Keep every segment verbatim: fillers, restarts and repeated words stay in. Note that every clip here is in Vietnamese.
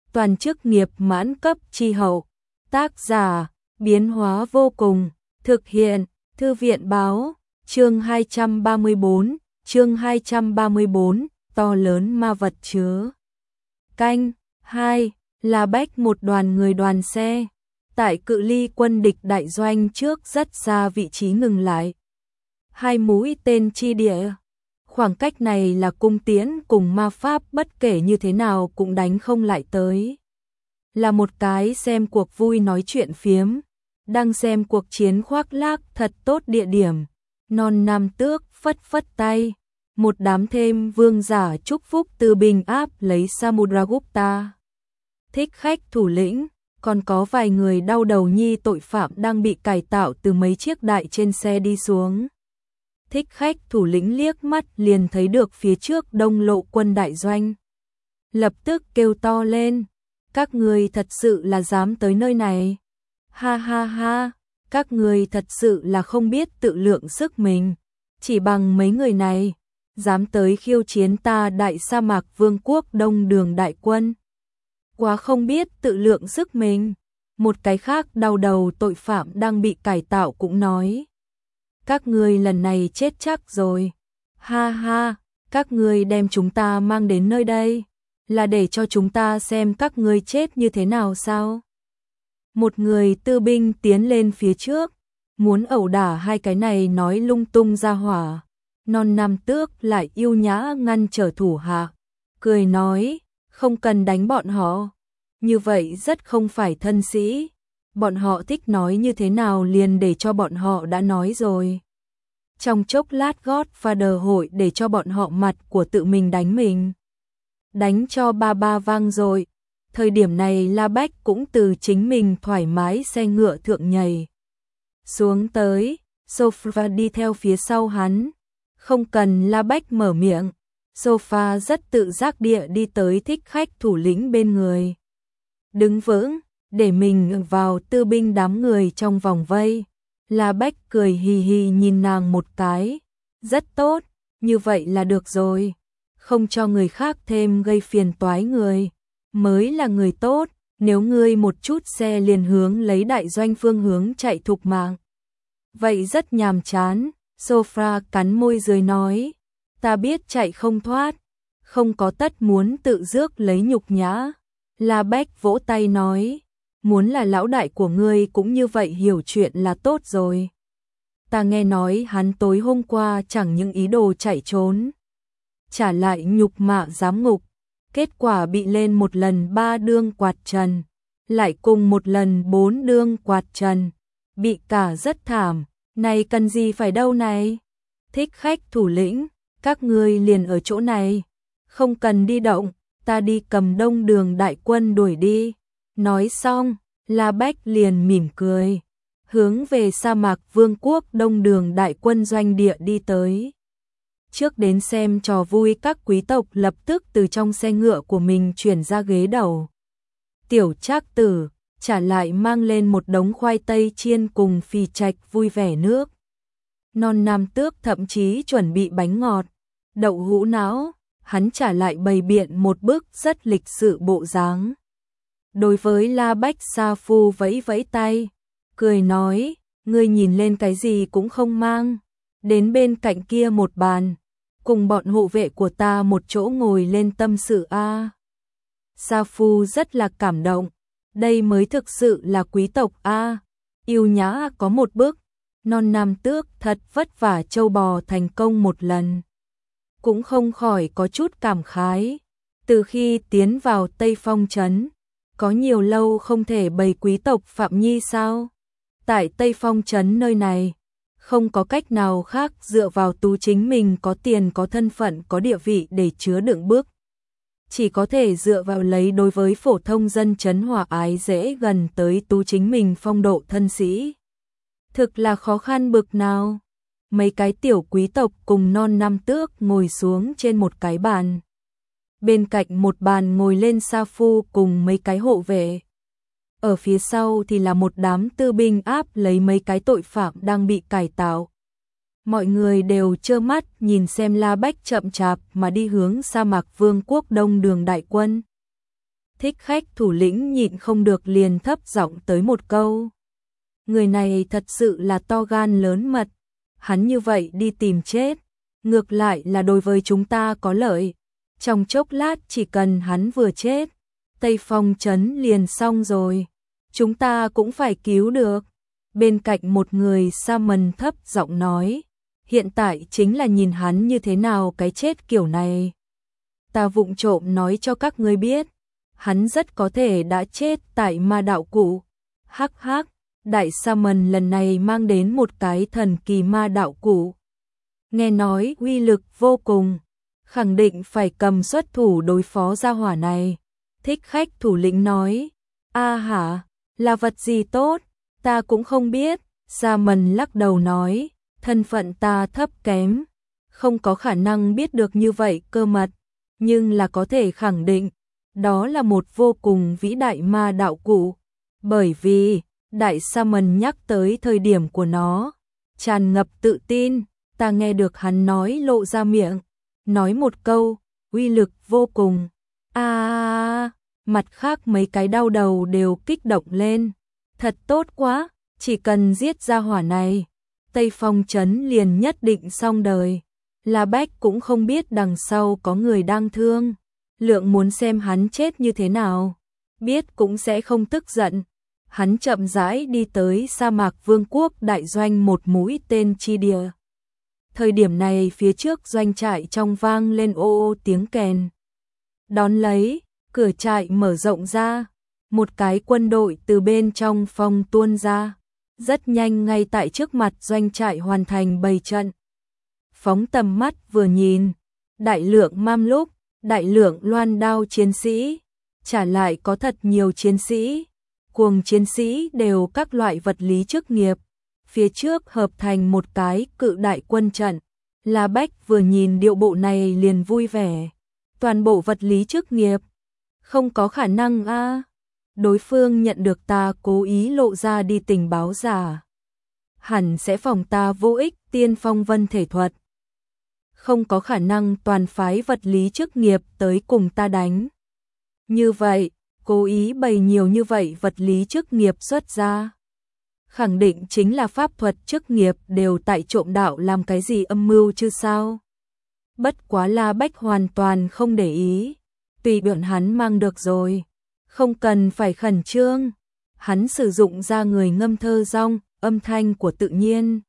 toàn chức nghiệp mãn cấp chi hậu. Tác giả, biến hóa vô cùng, thực hiện, Thư viện báo, chương hai trăm ba mươi bốn, chương hai trăm ba mươi bốn, to lớn ma vật chứa. Canh, hai, La Bách một đoàn người đoàn xe, tại cự ly quân địch đại doanh trước rất xa vị trí ngừng lại. Hai mũi tên chi địa. Khoảng cách này là cung tiễn cùng ma pháp bất kể như thế nào cũng đánh không lại tới. Là một cái xem cuộc vui nói chuyện phiếm, đang xem cuộc chiến khoác lác thật tốt địa điểm. Non Nam Tước phất phất tay, một đám thêm vương giả chúc phúc từ bình áp lấy Samudragupta. Thích khách thủ lĩnh, còn có vài người đau đầu nhi tội phạm đang bị cải tạo từ mấy chiếc đại trên xe đi xuống. Thích khách thủ lĩnh liếc mắt liền thấy được phía trước đông lộ quân đại doanh. Lập tức kêu to lên, các người thật sự là dám tới nơi này. Ha ha ha, các người thật sự là không biết tự lượng sức mình. Chỉ bằng mấy người này, dám tới khiêu chiến ta đại sa mạc vương quốc đông đường đại quân. Quá không biết tự lượng sức mình. Một cái khác đau đầu tội phạm đang bị cải tạo cũng nói. Các ngươi lần này chết chắc rồi. Ha ha, các ngươi đem chúng ta mang đến nơi đây, là để cho chúng ta xem các ngươi chết như thế nào sao? Một người tư binh tiến lên phía trước, muốn ẩu đả hai cái này nói lung tung ra hỏa. Non Nam Tước lại yêu nhã ngăn trở thủ hạ, cười nói, không cần đánh bọn họ. Như vậy rất không phải thân sĩ. Bọn họ thích nói như thế nào liền để cho bọn họ đã nói rồi. Trong chốc lát Godfather hội để cho bọn họ mặt của tự mình đánh mình. Đánh cho ba ba vang rồi. Thời điểm này La Bách cũng từ chính mình thoải mái xe ngựa thượng nhảy xuống tới, Sofa đi theo phía sau hắn. Không cần La Bách mở miệng, Sofa rất tự giác địa đi tới thích khách thủ lĩnh bên người. Đứng vững, để mình vào tư binh đám người trong vòng vây. La Bách cười hì hì nhìn nàng một cái. Rất tốt, như vậy là được rồi. Không cho người khác thêm gây phiền toái người. Mới là người tốt, nếu ngươi một chút xe liền hướng lấy đại doanh phương hướng chạy thục mạng. Vậy rất nhàm chán, Sofa cắn môi dưới nói. Ta biết chạy không thoát, không có tất muốn tự rước lấy nhục nhã. La Bách vỗ tay nói, muốn là lão đại của ngươi cũng như vậy hiểu chuyện là tốt rồi. Ta nghe nói hắn tối hôm qua chẳng những ý đồ chạy trốn, trả lại nhục mạ giám ngục, kết quả bị lên một lần ba đương quạt trần, lại cùng một lần bốn đương quạt trần, bị cả rất thảm, này cần gì phải đâu này. Thích khách thủ lĩnh, các ngươi liền ở chỗ này, không cần đi động. Ta đi cầm đông đường đại quân đuổi đi. Nói xong, La Bách liền mỉm cười, hướng về sa mạc vương quốc đông đường đại quân doanh địa đi tới. Trước đến xem trò vui các quý tộc lập tức từ trong xe ngựa của mình chuyển ra ghế đầu. Tiểu Trác Tử trả lại mang lên một đống khoai tây chiên cùng phì trạch vui vẻ nước. Non Nam Tước thậm chí chuẩn bị bánh ngọt, đậu hũ não. Hắn trả lại bày biện một bức rất lịch sự bộ dáng. Đối với La Bách, Sa Phu vẫy vẫy tay, cười nói, ngươi nhìn lên cái gì cũng không mang, đến bên cạnh kia một bàn, cùng bọn hộ vệ của ta một chỗ ngồi lên tâm sự a. À. Sa Phu rất là cảm động, đây mới thực sự là quý tộc a. À. Yêu nhã có một bức, Non Nam Tước thật vất vả châu bò thành công một lần. Cũng không khỏi có chút cảm khái. Từ khi tiến vào Tây Phong Trấn, có nhiều lâu không thể bày quý tộc Phạm Nhi sao? Tại Tây Phong Trấn nơi này, không có cách nào khác dựa vào tú chính mình có tiền có thân phận có địa vị để chứa đựng bước. Chỉ có thể dựa vào lấy đối với phổ thông dân trấn hòa ái dễ gần tới tú chính mình phong độ thân sĩ. Thực là khó khăn bực nào. Mấy cái tiểu quý tộc cùng Non Nam Tước ngồi xuống trên một cái bàn. Bên cạnh một bàn ngồi lên Sa Phu cùng mấy cái hộ vệ. Ở phía sau thì là một đám tư binh áp lấy mấy cái tội phạm đang bị cải tạo. Mọi người đều trơ mắt nhìn xem La Bách chậm chạp mà đi hướng sa mạc vương quốc đông đường đại quân. Thích khách thủ lĩnh nhịn không được liền thấp giọng tới một câu. Người này thật sự là to gan lớn mật, hắn như vậy đi tìm chết, ngược lại là đối với chúng ta có lợi. Trong chốc lát chỉ cần hắn vừa chết, Tây Phong trấn liền xong rồi, chúng ta cũng phải cứu được. Bên cạnh một người sa mần thấp giọng nói, hiện tại chính là nhìn hắn như thế nào cái chết kiểu này. Ta vụng trộm nói cho các ngươi biết, hắn rất có thể đã chết tại ma đạo cụ. Hắc hắc, đại sa mần lần này mang đến một cái thần kỳ ma đạo cụ. Nghe nói uy lực vô cùng, khẳng định phải cầm xuất thủ đối phó gia hỏa này. Thích khách thủ lĩnh nói, a hả, là vật gì tốt, ta cũng không biết. Sa mần lắc đầu nói, thân phận ta thấp kém, không có khả năng biết được như vậy cơ mật, nhưng là có thể khẳng định, đó là một vô cùng vĩ đại ma đạo cụ, bởi vì đại sa mần nhắc tới thời điểm của nó, tràn ngập tự tin, ta nghe được hắn nói lộ ra miệng, nói một câu, uy lực vô cùng. A, à, mặt khác mấy cái đau đầu đều kích động lên, thật tốt quá, chỉ cần giết ra hỏa này, Tây Phong trấn liền nhất định xong đời. La Bách cũng không biết đằng sau có người đang thương, lượng muốn xem hắn chết như thế nào, biết cũng sẽ không tức giận. Hắn chậm rãi đi tới sa mạc vương quốc đại doanh một mũi tên chi địa. Thời điểm này phía trước doanh trại trong vang lên ô ô tiếng kèn. Đón lấy, cửa trại mở rộng ra, một cái quân đội từ bên trong phòng tuôn ra, rất nhanh ngay tại trước mặt doanh trại hoàn thành bày trận. Phóng tầm mắt vừa nhìn, đại lượng mam lúc, đại lượng loan đao chiến sĩ, trả lại có thật nhiều chiến sĩ, cuồng chiến sĩ đều các loại vật lý chức nghiệp, phía trước hợp thành một cái cự đại quân trận. La Bách vừa nhìn điệu bộ này liền vui vẻ, toàn bộ vật lý chức nghiệp, không có khả năng a. À. Đối phương nhận được ta cố ý lộ ra đi tình báo giả, hẳn sẽ phòng ta vô ích tiên phong vân thể thuật. Không có khả năng toàn phái vật lý chức nghiệp tới cùng ta đánh. Như vậy, cố ý bày nhiều như vậy vật lý chức nghiệp xuất ra, khẳng định chính là pháp thuật chức nghiệp đều tại trộm đạo làm cái gì âm mưu chứ sao. Bất quá La Bách hoàn toàn không để ý, tùy bọn hắn mang được rồi, không cần phải khẩn trương. Hắn sử dụng ra người ngâm thơ rong, âm thanh của tự nhiên.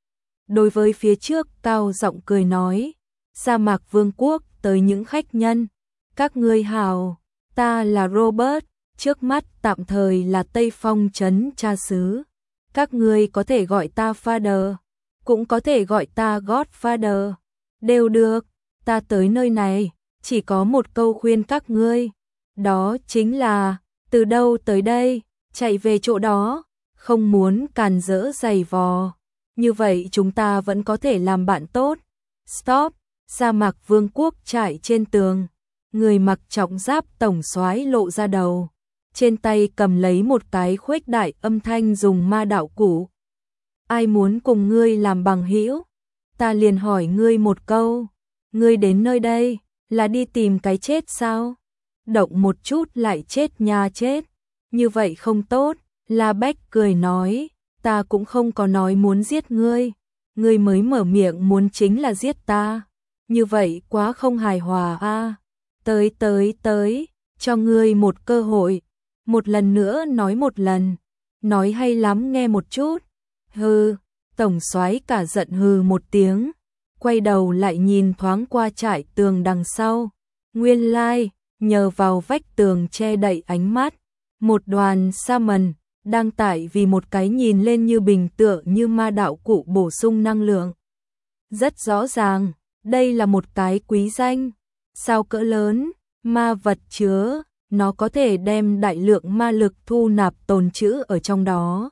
Đối với phía trước cao giọng cười nói, sa mạc vương quốc tới những khách nhân, các ngươi hào, ta là Robert, trước mắt tạm thời là Tây Phong trấn cha xứ, các ngươi có thể gọi ta Father, cũng có thể gọi ta Godfather, đều được. Ta tới nơi này chỉ có một câu khuyên các ngươi, đó chính là từ đâu tới đây, chạy về chỗ đó, không muốn càn rỡ giày vò, như vậy chúng ta vẫn có thể làm bạn tốt. Stop. Sa mạc vương quốc trại trên tường, người mặc trọng giáp tổng soái lộ ra đầu, trên tay cầm lấy một cái khuếch đại âm thanh dùng ma đạo cụ. Ai muốn cùng ngươi làm bằng hữu? Ta liền hỏi ngươi một câu, ngươi đến nơi đây là đi tìm cái chết sao? Động một chút lại chết nha chết, như vậy không tốt. La Bách cười nói, ta cũng không có nói muốn giết ngươi, ngươi mới mở miệng muốn chính là giết ta, như vậy quá không hài hòa a. À. Tới tới tới, cho ngươi một cơ hội, một lần nữa nói một lần, nói hay lắm nghe một chút. Hừ, tổng soái cả giận hừ một tiếng, quay đầu lại nhìn thoáng qua trại tường đằng sau, nguyên lai, nhờ vào vách tường che đậy ánh mắt, một đoàn sa mần đang tải vì một cái nhìn lên như bình tựa như ma đạo cụ bổ sung năng lượng. Rất rõ ràng, đây là một cái quý danh, sao cỡ lớn, ma vật chứa, nó có thể đem đại lượng ma lực thu nạp tồn trữ ở trong đó.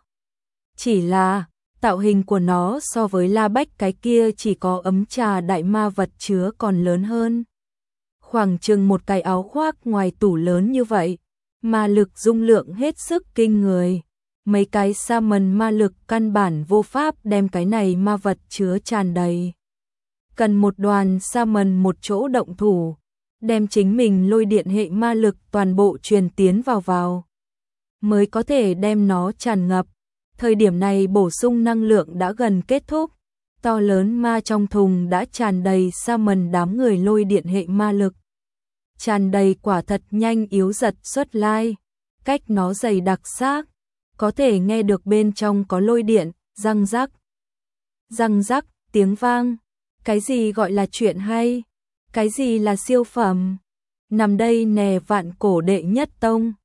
Chỉ là, tạo hình của nó so với La Bách cái kia chỉ có ấm trà đại ma vật chứa còn lớn hơn. Khoảng chừng một cái áo khoác ngoài tủ lớn như vậy, ma lực dung lượng hết sức kinh người. Mấy cái sa mần ma lực căn bản vô pháp đem cái này ma vật chứa tràn đầy. Cần một đoàn sa mần một chỗ động thủ, đem chính mình lôi điện hệ ma lực toàn bộ truyền tiến vào vào, mới có thể đem nó tràn ngập. Thời điểm này bổ sung năng lượng đã gần kết thúc, to lớn ma trong thùng đã tràn đầy sa mần đám người lôi điện hệ ma lực. Tràn đầy quả thật nhanh yếu giật xuất lai, cách nó dày đặc xác, có thể nghe được bên trong có lôi điện, răng rắc. Răng rắc, tiếng vang. Cái gì gọi là chuyện hay? Cái gì là siêu phẩm? Nằm đây nè vạn cổ đệ nhất tông.